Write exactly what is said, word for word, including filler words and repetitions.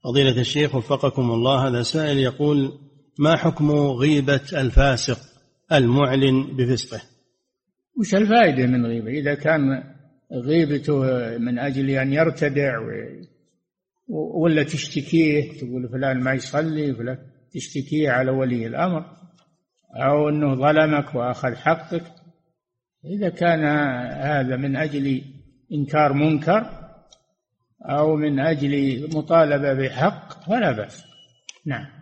فضيلة الشيخ وفقكم الله، هذا سائل يقول: ما حكم غيبة الفاسق المعلن بفسقه؟ وش الفائدة من غيبة إذا كان غيبته من أجل أن يرتدع ولا تشتكيه، تقول فلان ما يصلي، فلان تشتكيه على ولي الأمر، أو أنه ظلمك وأخذ حقك. إذا كان هذا من أجل إنكار منكر أو من أجل مطالبة بحق فلا بأس. نعم.